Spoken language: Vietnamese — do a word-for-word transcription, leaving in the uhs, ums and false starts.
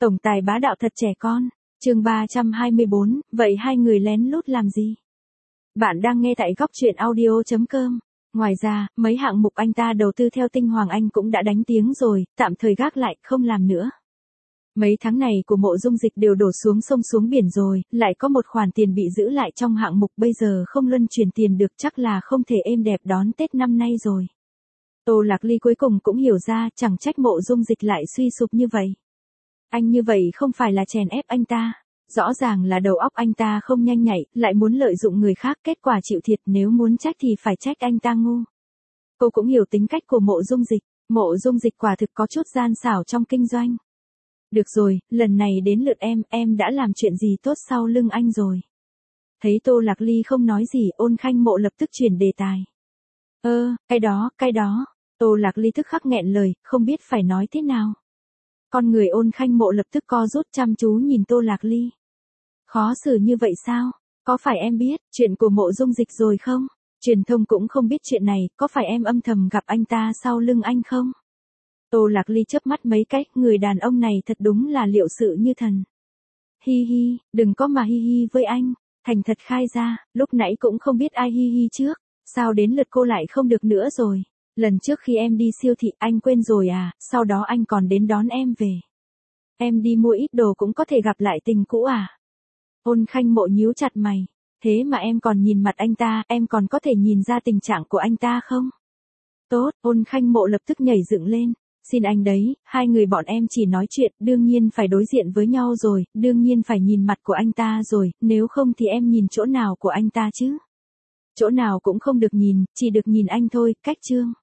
Tổng tài bá đạo thật trẻ con. Chương ba trăm hai mươi bốn, vậy hai người lén lút làm gì? Bạn đang nghe tại góc truyện audio chấm com. Ngoài ra, mấy hạng mục anh ta đầu tư theo Tinh Hoàng Anh cũng đã đánh tiếng rồi, tạm thời gác lại, không làm nữa. Mấy tháng này của Mộ Dung Dịch đều đổ xuống sông xuống biển rồi, lại có một khoản tiền bị giữ lại trong hạng mục bây giờ không luân chuyển tiền được, chắc là không thể êm đẹp đón Tết năm nay rồi. Tô Lạc Ly cuối cùng cũng hiểu ra, chẳng trách Mộ Dung Dịch lại suy sụp như vậy. Anh như vậy không phải là chèn ép anh ta. Rõ ràng là đầu óc anh ta không nhanh nhạy, lại muốn lợi dụng người khác, kết quả chịu thiệt, nếu muốn trách thì phải trách anh ta ngu. Cô cũng hiểu tính cách của Mộ Dung Dịch, Mộ Dung Dịch quả thực có chút gian xảo trong kinh doanh. Được rồi, lần này đến lượt em, em đã làm chuyện gì tốt sau lưng anh rồi. Thấy Tô Lạc Ly không nói gì, Ôn Khanh Mộ lập tức chuyển đề tài. Ơ, cái đó, cái đó, Tô Lạc Ly tức khắc nghẹn lời, không biết phải nói thế nào. Con người Ôn Khanh Mộ lập tức co rút chăm chú nhìn Tô Lạc Ly. Khó xử như vậy sao? Có phải em biết chuyện của Mộ Dung Dịch rồi không? Truyền thông cũng không biết chuyện này, có phải em âm thầm gặp anh ta sau lưng anh không? Tô Lạc Ly chớp mắt mấy cái, người đàn ông này thật đúng là liệu sự như thần. Hi hi, đừng có mà hi hi với anh, thành thật khai ra, lúc nãy cũng không biết ai hi hi trước, sao đến lượt cô lại không được nữa rồi. Lần trước khi em đi siêu thị anh quên rồi à, sau đó anh còn đến đón em về. Em đi mua ít đồ cũng có thể gặp lại tình cũ à? Ôn Khanh Mộ nhíu chặt mày, thế mà em còn nhìn mặt anh ta, em còn có thể nhìn ra tình trạng của anh ta không? Tốt, Ôn Khanh Mộ lập tức nhảy dựng lên, xin anh đấy, hai người bọn em chỉ nói chuyện, đương nhiên phải đối diện với nhau rồi, đương nhiên phải nhìn mặt của anh ta rồi, nếu không thì em nhìn chỗ nào của anh ta chứ? Chỗ nào cũng không được nhìn, chỉ được nhìn anh thôi, cách chương.